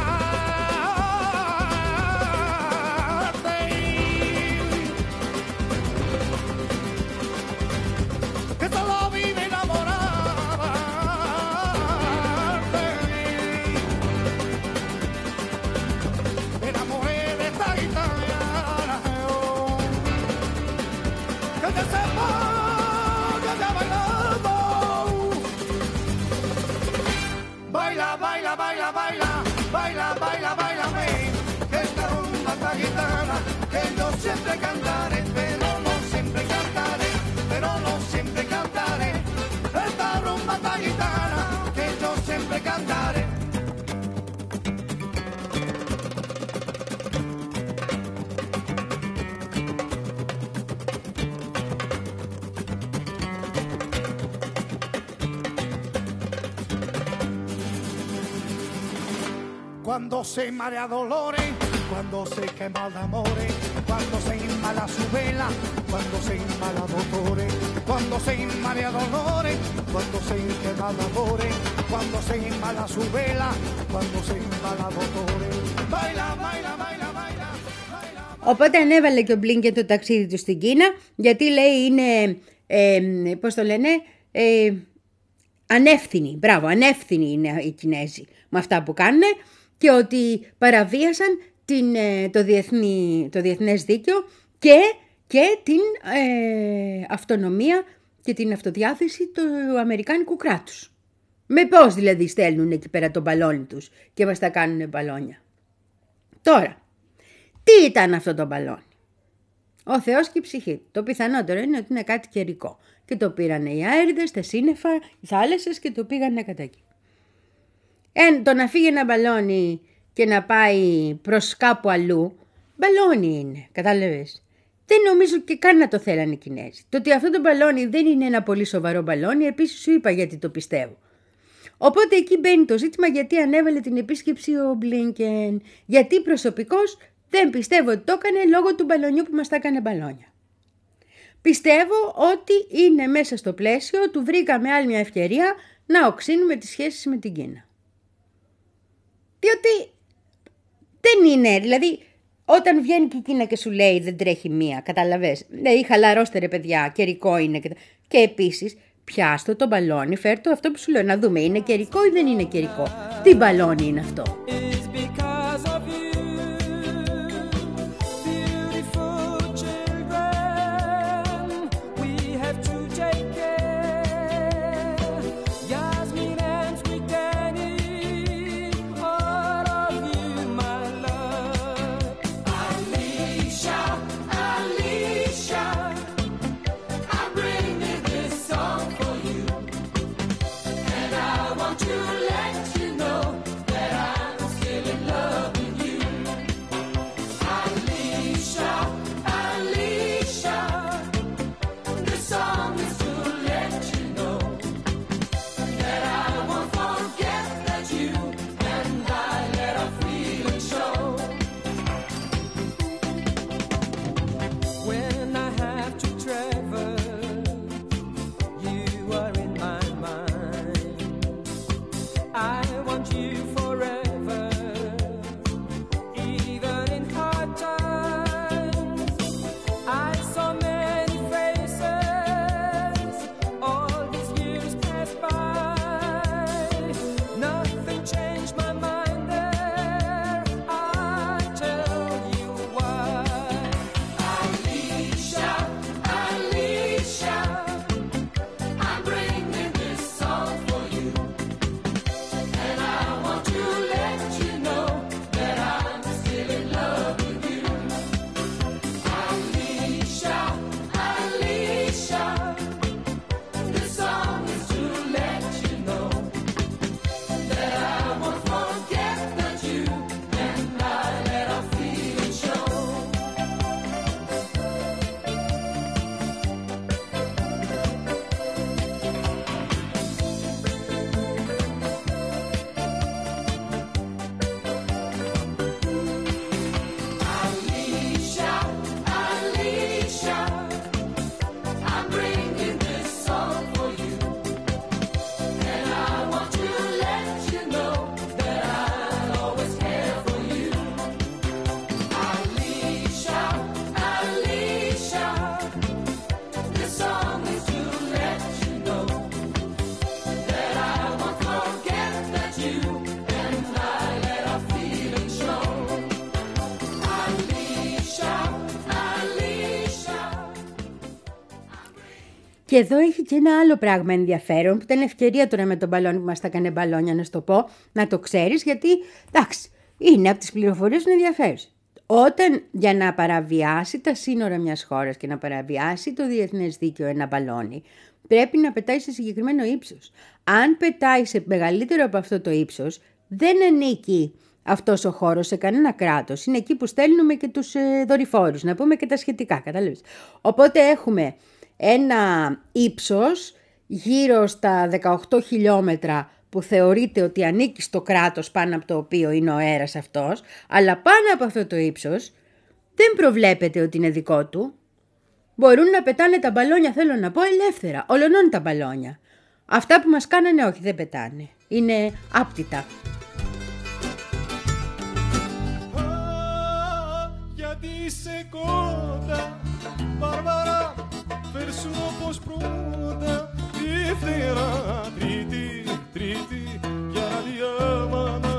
Baila, baila, baila, baila, baila, baila, bailame. Esta rumba, esta gitana, que yo siempre cantaré, pero no siempre cantaré, pero no siempre cantaré. Esta rumba, esta gitana, que yo siempre cantaré. Cuando se marea dolores, cuando se quema de amores, cuando se inmala su vela, cuando se inmala dolores, cuando se inmala dolores, cuando se quema de amores, cuando se inmala su vela, cuando se inmala dolores. Baila, baila, baila, baila. Οπότε ανέβαλε και ο Μπλίνκεν το ταξίδι του στην Κίνα, γιατί λέει είναι, ε, πώς το λένε, ε, ανεύθυνοι, μπράβο, ανεύθυνοι είναι οι Κινέζοι. με αυτά που κάνουν και ότι παραβίασαν την, το, διεθνή, το διεθνές δίκαιο και, και την ε, αυτονομία και την αυτοδιάθεση του αμερικάνικου κράτους. Με πώς δηλαδή στέλνουν εκεί πέρα το μπαλόνι τους και μας τα κάνουν μπαλόνια. Τώρα, τι ήταν αυτό το μπαλόνι? Ο Θεός και η ψυχή. Το πιθανότερο είναι ότι είναι κάτι καιρικό. Και το πήρανε οι αέριδες, τα σύννεφα, οι θάλασσες και το πήγανε κατά εκεί. Εν, το να φύγει ένα μπαλόνι και να πάει προς κάπου αλλού, μπαλόνι είναι, κατάλαβες. Δεν νομίζω και καν να το θέλανε οι Κινέζοι. Το ότι αυτό το μπαλόνι δεν είναι ένα πολύ σοβαρό μπαλόνι, επίσης σου είπα γιατί το πιστεύω. Οπότε εκεί μπαίνει το ζήτημα γιατί ανέβαλε την επίσκεψη ο Μπλίνκεν. Γιατί προσωπικώς δεν πιστεύω ότι το έκανε λόγω του μπαλονιού που μας τα έκανε μπαλόνια. Πιστεύω ότι είναι μέσα στο πλαίσιο του βρήκαμε άλλη μια ευκαιρία να οξύνουμε τις σχέσεις με την Κίνα. Διότι δεν είναι, δηλαδή όταν βγαίνει και η Κίνα και σου λέει δεν τρέχει μία, καταλαβες, δηλαδή χαλαρώστε ρε παιδιά, καιρικό είναι και, και επίσης πιάστο το μπαλόνι, φέρ' το αυτό που σου λέω να δούμε είναι καιρικό ή δεν είναι καιρικό. Τι μπαλόνι είναι αυτό? Και εδώ έχει και ένα άλλο πράγμα ενδιαφέρον, που ήταν ευκαιρία τώρα με τον μπαλόνι που μας τα έκανε μπαλόνια, να σου το πω, να το ξέρεις, γιατί εντάξει, είναι από τις πληροφορίες που είναι ενδιαφέρουσες. Όταν για να παραβιάσει τα σύνορα μιας χώρας και να παραβιάσει το διεθνές δίκαιο ένα μπαλόνι, πρέπει να πετάει σε συγκεκριμένο ύψος. Αν πετάει σε μεγαλύτερο από αυτό το ύψος, δεν ανήκει αυτός ο χώρος σε κανένα κράτος. Είναι εκεί που στέλνουμε και τους ε, δορυφόρους, να πούμε και τα σχετικά, κατάλαβες. Οπότε έχουμε ένα ύψος γύρω στα δεκαοκτώ χιλιόμετρα που θεωρείται ότι ανήκει στο κράτος πάνω από το οποίο είναι ο αέρας αυτός, αλλά πάνω από αυτό το ύψος δεν προβλέπεται ότι είναι δικό του. Μπορούν να πετάνε τα μπαλόνια, θέλω να πω, ελεύθερα, ολονών τα μπαλόνια. Αυτά που μας κάνανε όχι, δεν πετάνε. Είναι άπτυτα. Γιατί είσαι κοντά, Μπάρμπαρα, φέρσου όπως πρώτα, Δεύτερα, τρίτη, τρίτη, για να διάμανα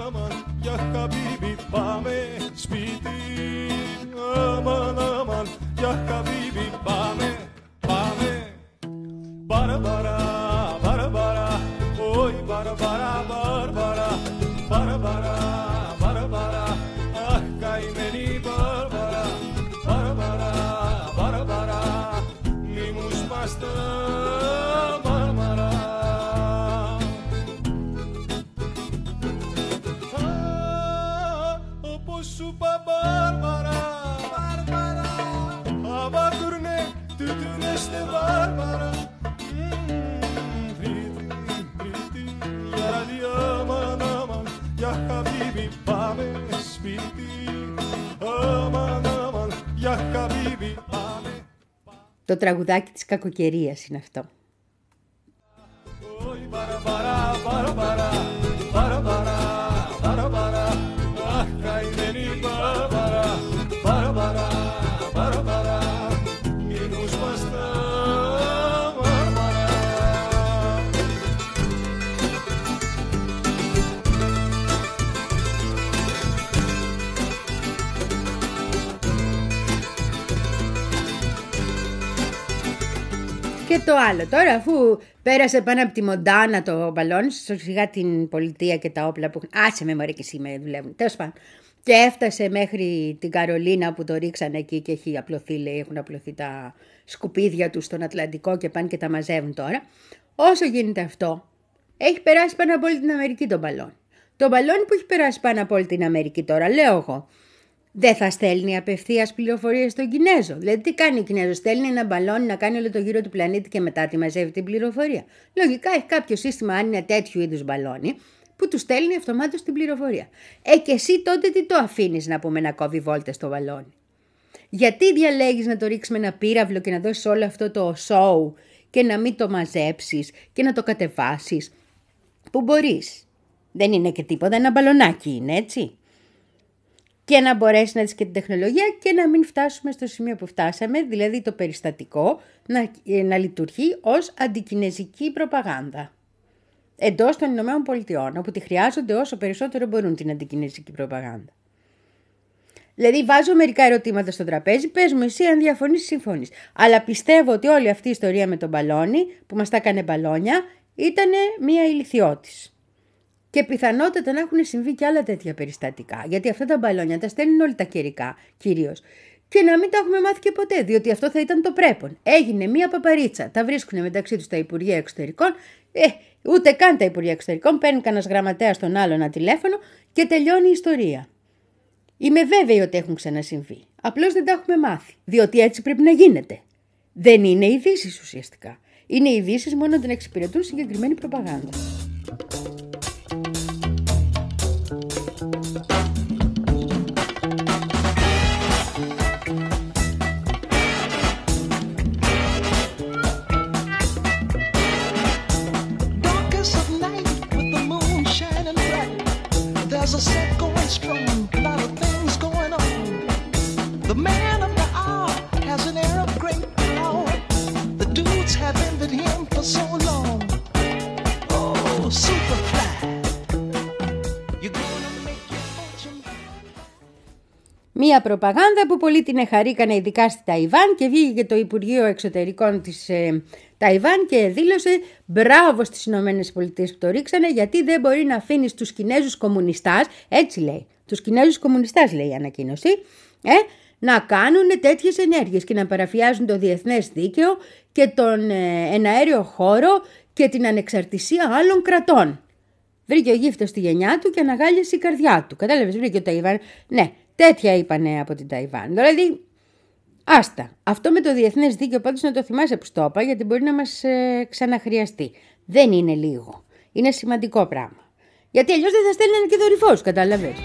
σπίτι. Αμαν, αμαν, για χαβίβι, πάμε, πάμε. Μπαρμπαρά, μπαρμπαρά, όι μπαρμπαρά, μπαρμπαρά, μπαρμπαρά, μπαρμπαρά, αχ, καημένη Μπαρμπαρά, μπαρμπαρά, μπαρμπαρά, μη μου σπάς τα μάρμαρα. Όπως σου είπα Μπάρμπαρα, Μπάρμπαρα, αβάκουρνε, τούτουνεστε Μπάρμπαρα. Για χαβίβι πάμε σπίτι. Αμαν, αμαν, για χαβίβι πάμε. Το τραγουδάκι της κακοκαιρίας είναι αυτό. Όι Μπαρμπαρά, Μπαρμπαρά, Μπαρμπαρά, Μπαρμπαρά, αχ, καημένη Μπαρμπαρά, Μπαρμπαρά, Μπαρμπαρά, μη μου σπάς τα μάρμαρα. Και το άλλο τώρα, αφού πέρασε πάνω από τη Μοντάνα το μπαλόνι, σιγά την πολιτεία και τα όπλα που έχουν. Άσε με μωρέ και εσύ με δουλεύουν. Τέλος πάντων. Και έφτασε μέχρι την Καρολίνα που το ρίξανε εκεί και έχει απλωθεί, λέει, έχουν απλωθεί τα σκουπίδια του στον Ατλαντικό και πάνε και τα μαζεύουν τώρα. Όσο γίνεται αυτό, έχει περάσει πάνω από όλη την Αμερική το μπαλόνι. Το μπαλόνι που έχει περάσει πάνω από όλη την Αμερική τώρα, λέω εγώ, δεν θα στέλνει απευθείας πληροφορίες στον Κινέζο. Δηλαδή, τι κάνει ο Κινέζος? Στέλνει ένα μπαλόνι να κάνει όλο το γύρο του πλανήτη και μετά τη μαζεύει την πληροφορία. Λογικά έχει κάποιο σύστημα, αν είναι τέτοιου είδους μπαλόνι, που του στέλνει αυτομάτως την πληροφορία. Ε, και εσύ τότε τι το αφήνεις να πούμε να κόβει βόλτες στο μπαλόνι? Γιατί διαλέγεις να το ρίξεις με ένα πύραυλο και να δώσεις όλο αυτό το show και να μην το μαζέψεις και να το κατεβάσεις? Που μπορείς. Δεν είναι και τίποτα, ένα μπαλονάκι είναι, έτσι. Και να μπορέσει να δεις και την τεχνολογία και να μην φτάσουμε στο σημείο που φτάσαμε, δηλαδή το περιστατικό να, να λειτουργεί ως αντικινεζική προπαγάνδα. Εντός των Ηνωμένων Πολιτειών, όπου τη χρειάζονται όσο περισσότερο μπορούν την αντικινεζική προπαγάνδα. Δηλαδή βάζω μερικά ερωτήματα στο τραπέζι, πες μου εσύ αν διαφωνείς ή συμφωνείς. Αλλά πιστεύω ότι όλη αυτή η ιστορία με τον μπαλόνι που μας τα έκανε μπαλόνια ήταν μία ηλιθιώτης. Και πιθανότατα να έχουν συμβεί και άλλα τέτοια περιστατικά. Γιατί αυτά τα μπαλόνια τα στέλνουν όλοι τα καιρικά κυρίως. Και να μην τα έχουμε μάθει και ποτέ, διότι αυτό θα ήταν το πρέπον. Έγινε μία παπαρίτσα. Τα βρίσκουν μεταξύ τους τα Υπουργεία Εξωτερικών. Ε, ούτε καν τα Υπουργεία Εξωτερικών. Παίρνει κανένας γραμματέας στον άλλο ένα τηλέφωνο και τελειώνει η ιστορία. Είμαι βέβαιη ότι έχουν ξανασυμβεί. Απλώς δεν τα έχουμε μάθει. Διότι έτσι πρέπει να γίνεται. Δεν είναι ειδήσεις ουσιαστικά. Είναι ειδήσεις μόνο όταν εξυπηρετούν συγκεκριμένη προπαγάνδα. There's a set going strong, a lot of things going on. The man of the hour has an air of great power. The dudes have envied him for so long. Oh, Superfly, you're gonna make your fortune. Μία προπαγάνδα που πολλοί την εχαρήκανε ειδικά στη Ταϊβάν και βγήκε και το Υπουργείο Εξωτερικών της ε, Ταϊβάν και δήλωσε μπράβο στις Ηνωμένες Πολιτείες που το ρίξανε, γιατί δεν μπορεί να αφήνεις τους Κινέζους κομμουνιστάς, έτσι λέει, τους Κινέζους κομμουνιστάς λέει η ανακοίνωση, ε, να κάνουν τέτοιες ενέργειες και να παραβιάζουν το διεθνές δίκαιο και τον ε, εναέριο χώρο και την ανεξαρτησία άλλων κρατών. Βρήκε ο γύφτος στη γενιά του και αναγάλιασε η καρδιά του. Κατάλαβες, βρήκε ο Ταϊβάν. Ναι, τέτοια είπανε από την Ταϊβάν. Δηλαδή, άστα. Αυτό με το διεθνές δίκαιο πάντως να το θυμάσαι που στο είπα, γιατί μπορεί να μας ε, ξαναχρειαστεί. Δεν είναι λίγο. Είναι σημαντικό πράγμα. Γιατί αλλιώς δεν θα στέλνανε και δορυφόρους, κατάλαβες.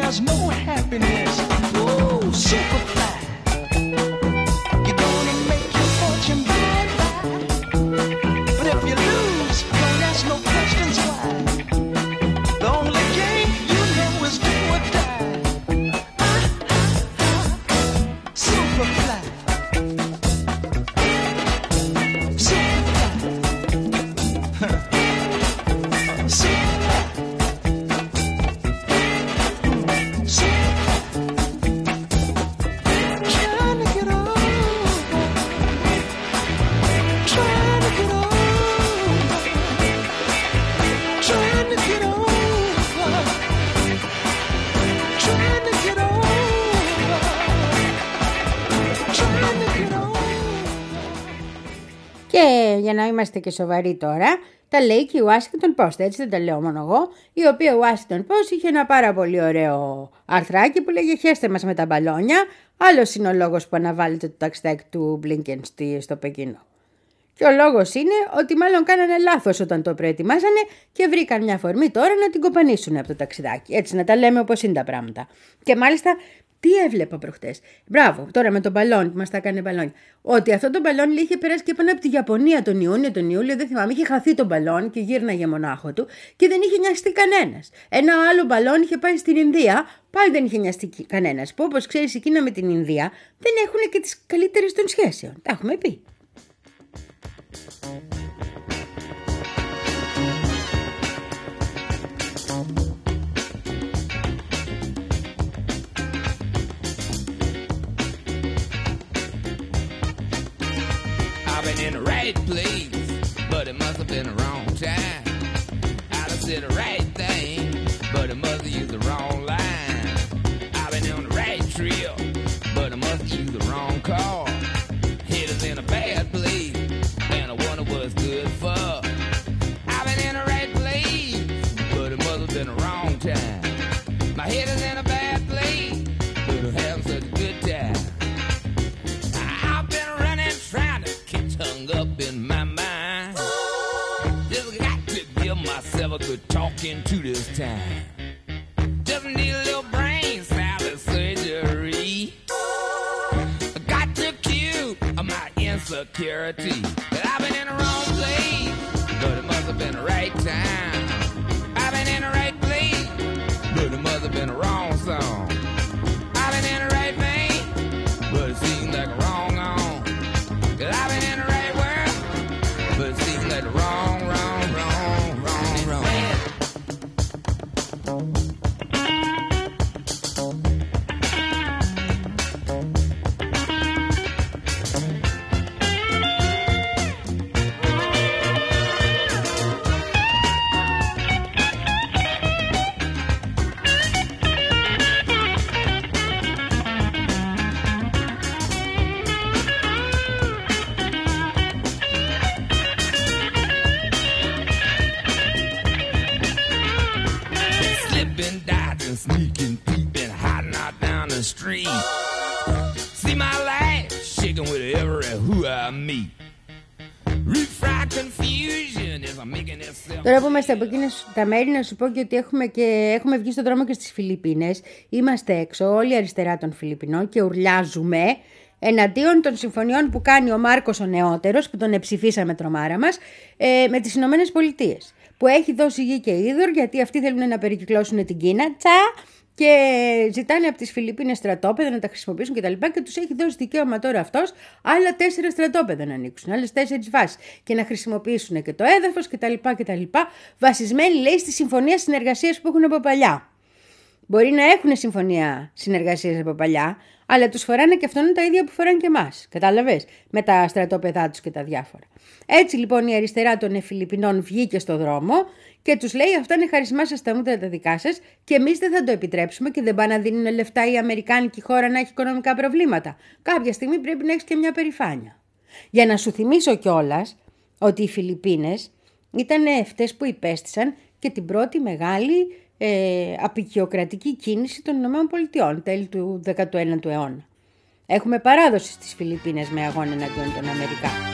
there's no happiness. Ooh, Superfly. You're gonna make your fortune by and by. But if you lose, don't ask no questions why. The only game you know is do or die. Ah, ah, ah. Superfly. Superfly. Superfly. Trying to get over, trying to get over, trying to get over, trying to get over, trying to get over. Και για να είμαστε και σοβαροί τώρα, τα λέει και η Washington Post, έτσι δεν τα λέω μόνο εγώ, η οποία Washington Post είχε ένα πάρα πολύ ωραίο αρθράκι που λέγε «Χέστε μας με τα μπαλόνια», άλλος είναι ο λόγος που αναβάλλεται το ταξιδάκι του Blinken στο Πεκίνο. Και ο λόγος είναι ότι μάλλον κάνανε λάθος όταν το προετοιμάζανε και βρήκαν μια φορμή τώρα να την κοπανίσουν από το ταξιδάκι. Έτσι να τα λέμε όπως είναι τα πράγματα. Και μάλιστα τι έβλεπα προχτές. Μπράβο, τώρα με τον μπαλόνι που μας τα έκανε μπαλόνι. Ότι αυτό το μπαλόνι είχε περάσει και πάνω από τη Ιαπωνία τον Ιούνιο, τον Ιούλιο, δεν θυμάμαι. Είχε χαθεί το μπαλόνι και γύρναγε μονάχο του και δεν είχε νοιαστεί κανένας. Ένα άλλο μπαλόνι είχε πάει στην Ινδία, πάλι δεν είχε νοιαστεί κανένας. Που όπως ξέρεις, η Κίνα με την Ινδία δεν έχουν και τις καλύτερες των σχέσεων. Τα έχουμε πει. I've been in the right place, but it must have been the wrong time. I done said the right thing, but it must have used the wrong line. I've been on the right trail, but I must have used the wrong car. Head is in a bad place, and I wonder what's good for. I've been in the right place, but it must have been the wrong time. My head is in a bad place, but I'm having such a good time. I've been running, trying to hung up in my mind. Just got to give myself a good talking to this time. Just need a little brain salad surgery. Got to cure my insecurity. That I've been in the wrong place, but it must have been the right time. I've been in the right place, but it must have been the wrong song. I've been in the right vein, but it seems like a wrong on. Cause I've been in the right world, but it seems like the wrong, wrong, wrong, wrong, wrong. Sneaking, peeping, hiding out down the street. See my life shaking with every who I meet. Refried confusion as I'm making itself. Τώρα που είμαστε από εκείνες τα μέρη, να σου πω και ότι έχουμε, και έχουμε βγει στον δρόμο και στις Φιλιππίνες. Είμαστε έξω, όλοι αριστερά των Φιλιππινών και ουρλιάζουμε εναντίον των συμφωνιών που κάνει ο Μάρκος ο νεότερος, που τον εψηφίσαμε τρομάρα μας, ε, με τις Ηνωμένες Πολιτείες. Που έχει δώσει γη και είδωρ, γιατί αυτοί θέλουν να περικυκλώσουν την Κίνα, τσα, και ζητάνε από τις Φιλιππίνες στρατόπεδα να τα χρησιμοποιήσουν κτλ. Και, και τους έχει δώσει δικαίωμα τώρα αυτός άλλα τέσσερα στρατόπεδα να ανοίξουν, άλλες τέσσερις βάσεις και να χρησιμοποιήσουν και το έδαφος κτλ. κτλ. Βασισμένοι, λέει, στη συμφωνία συνεργασίας που έχουν από παλιά. Μπορεί να έχουν συμφωνία συνεργασίας από παλιά, αλλά τους φοράνε και αυτόν τα ίδια που φοράνε και εμάς. Κατάλαβες, με τα στρατόπεδά τους και τα διάφορα. Έτσι λοιπόν η αριστερά των Φιλιππινών βγήκε στο δρόμο και τους λέει: αυτά είναι χαρισμά σας τα μούτρα τα δικά σας και εμείς δεν θα το επιτρέψουμε και δεν πάνε να δίνουν λεφτά η αμερικάνικη χώρα να έχει οικονομικά προβλήματα. Κάποια στιγμή πρέπει να έχεις και μια περηφάνεια. Για να σου θυμίσω κιόλας ότι οι Φιλιππίνες ήταν αυτές που υπέστησαν και την πρώτη μεγάλη ε, απεικιοκρατική κίνηση των ΗΠΑ τέλη του δέκατου ένατου αιώνα. Έχουμε παράδοση στις Φιλιππίνες με αγώνα εναντίον των Αμερικάνων.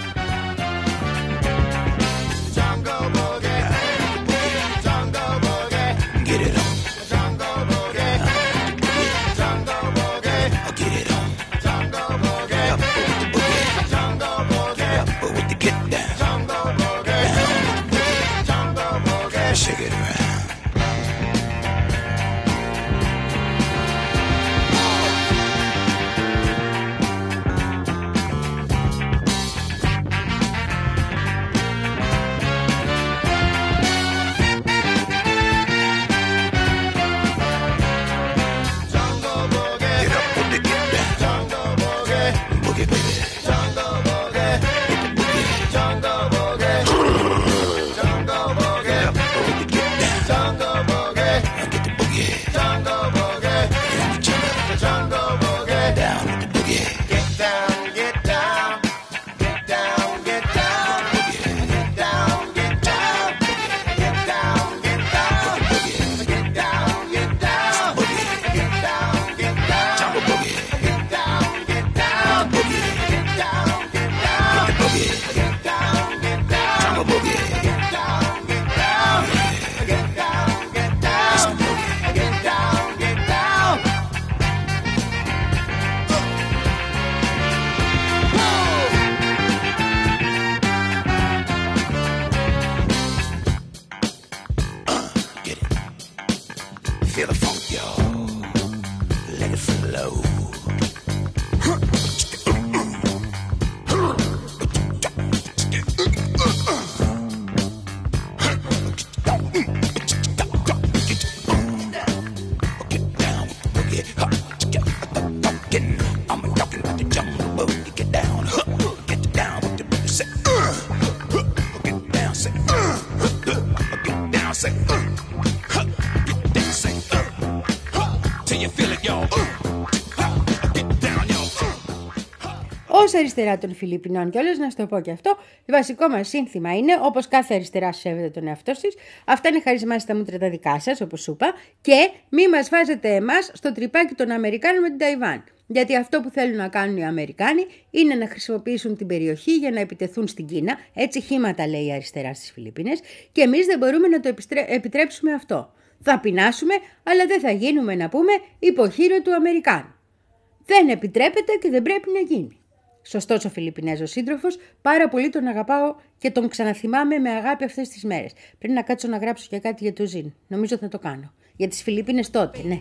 say, uh, uh, uh, get down, say, uh, uh, get down, say, uh, uh, till you feel it, y'all. Uh, uh, get down, y'all. Ως αριστερά των Φιλιππινών κιόλας, να σου το πω και αυτό, το βασικό μας σύνθημα είναι, όπως κάθε αριστερά σέβεται τον εαυτό της, αυτά είναι χαρισμά στα μούτρα τα δικά σας, όπως σου είπα, και μη μας βάζετε εμάς στο τρυπάκι των Αμερικάνων με την Ταϊβάν. Γιατί αυτό που θέλουν να κάνουν οι Αμερικάνοι είναι να χρησιμοποιήσουν την περιοχή για να επιτεθούν στην Κίνα, έτσι χήματα λέει η αριστερά στις Φιλιππίνες, και εμείς δεν μπορούμε να το επιτρέψουμε αυτό. Θα πεινάσουμε, αλλά δεν θα γίνουμε, να πούμε, υποχείριο του Αμερικάνου. Δεν επιτρέπεται και δεν πρέπει να γίνει. Σωστός ο Φιλιππινέζος σύντροφος, πάρα πολύ τον αγαπάω και τον ξαναθυμάμαι με αγάπη αυτές τις μέρες. Πρέπει να κάτσω να γράψω και κάτι για το Ζιν. Νομίζω θα το κάνω. Για τις Φιλιππίνες τότε, ναι.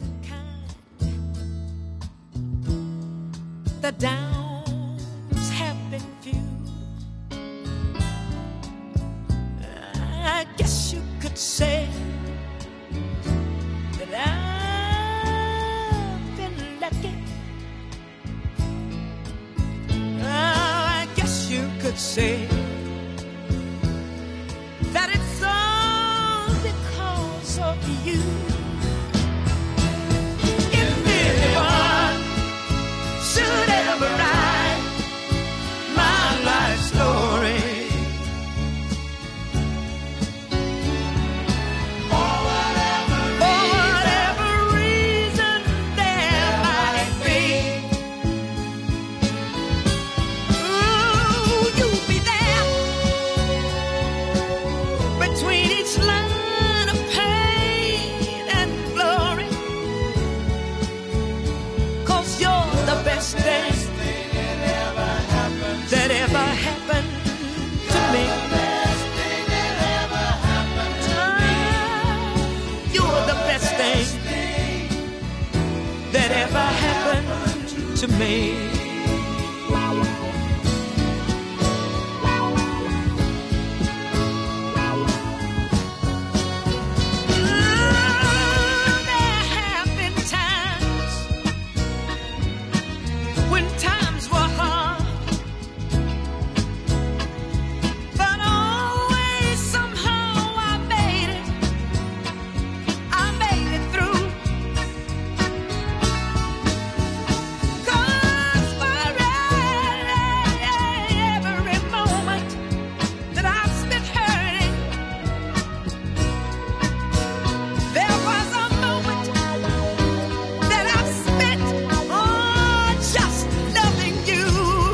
The downs have been few. I guess you could say that I've been lucky. I guess you could say that it's all because of you. If anyone should ever write my life story, for whatever, for whatever reason there might be, ooh, you'll be there between each line of pain and glory, 'cause you're the best thing that ever happened to me. You're the best thing that ever happened to me. There have been times when times were hard, but always somehow I made it, I made it through. 'Cause for every moment that I spent hurting, there was a moment that I spent, oh, just loving you.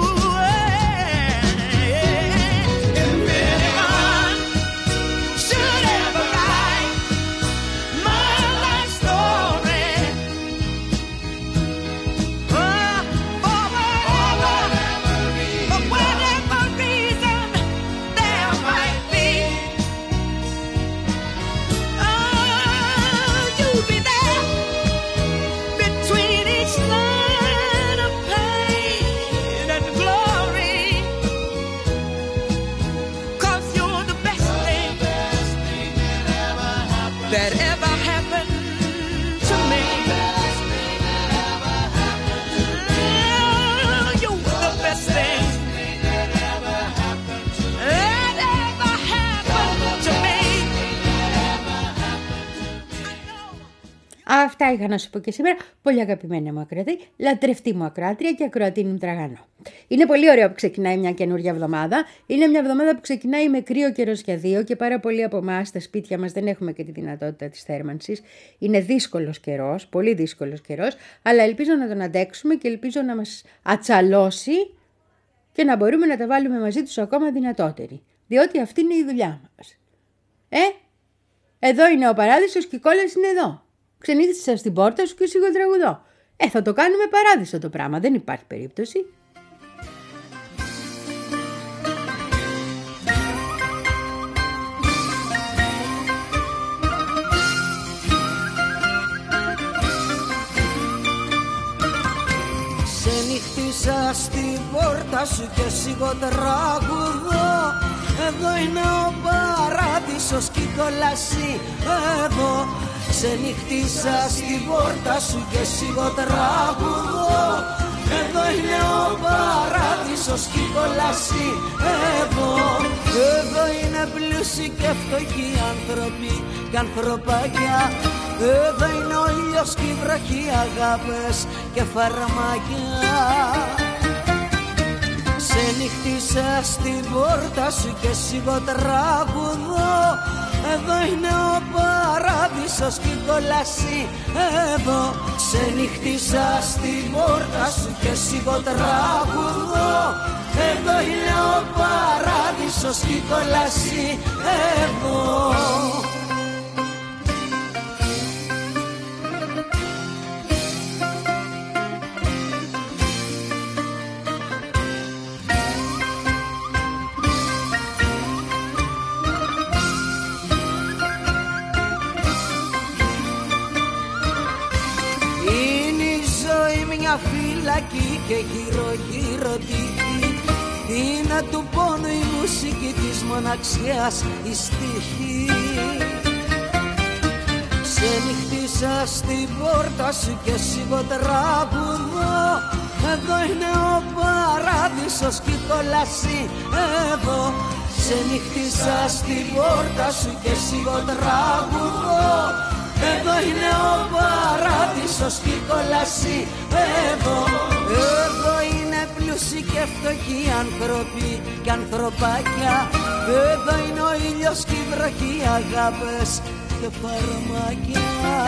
If anyone should ever write my life story, oh, for whatever, for whatever reason there might be, oh, you'll be there between each line of pain and glory, 'cause you're the best thing that ever happened to me. Oh, you're the best thing that ever happened to me. Αυτά είχα να σου πω και σήμερα. Πολύ αγαπημένα μου ακροατή, λατρευτή μου ακροάτρια και ακροατή μου τραγανό. Είναι πολύ ωραίο που ξεκινάει μια καινούργια εβδομάδα. Είναι μια εβδομάδα που ξεκινάει με κρύο καιρό για δύο και πάρα πολλοί από εμάς στα σπίτια μας δεν έχουμε και τη δυνατότητα της θέρμανσης. Είναι δύσκολος καιρός, πολύ δύσκολος καιρός, αλλά ελπίζω να τον αντέξουμε και ελπίζω να μας ατσαλώσει και να μπορούμε να τα βάλουμε μαζί τους ακόμα δυνατότεροι. Διότι αυτή είναι η δουλειά μας. Ε, εδώ είναι ο παράδεισος και η κόλαση είναι εδώ. Ξενύχτησα στην πόρτα σου και σιγοτραγουδώ. Ε, θα το κάνουμε παράδεισο το πράγμα, δεν υπάρχει περίπτωση. Ξενύχτησα στην πόρτα σου και σιγοτραγουδώ. Εδώ είναι ο παράδεισος και η κόλαση εδώ. Ξενύχτησα στην πόρτα σου και σιγοτραγουδώ. εδώ είναι ο παράδεισος και η κόλαση. Εδώ, εδώ είναι πλούσιοι και φτωχοί άνθρωποι και ανθρωπάκια. Εδώ είναι ο ήλιος και η βροχή, αγάπες και φαρμάκια. Ξενυχτήσα στην πόρτα σου και σιγό τραγουδώ. Εδώ είναι ο παράδεισος και η κόλαση. Εδώ ξενυχτήσα στην πόρτα σου και σιγό τραγουδώ. Εδώ είναι ο παράδεισος και η κόλαση. Εδώ. Φυλακή και γύρω γύρω τύχη, είναι του πόνου η μουσική, της μοναξιάς η στίχη. Ξενυχτήσα στην πόρτα σου και σιγό τραγουδώ. Εδώ είναι ο παράδεισος και η κόλαση. Εδώ ξενυχτήσα στην πόρτα σου και σιγό τραγουδώ. Εδώ είναι ο παράδεισος και η κόλαση. Εδώ, εδώ είναι πλούσιοι και φτωχοί άνθρωποι και ανθρωπάκια. Εδώ είναι ο ήλιος και η βροχή, αγάπες και φαρμάκια.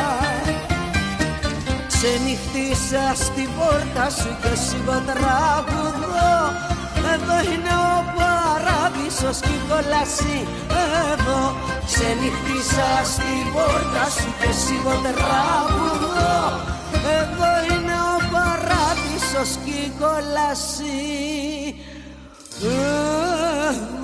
Ξενυχτήσα στην πόρτα σου και σιγό τραγουδώ. Εδώ είναι ο παράδεισος και η κόλαση. Εδώ ξενυχτήσα στην πόρτα σου και σιγό τραγουδώ. Εδώ είναι ο παράδεισος και η κόλαση. Εδώ.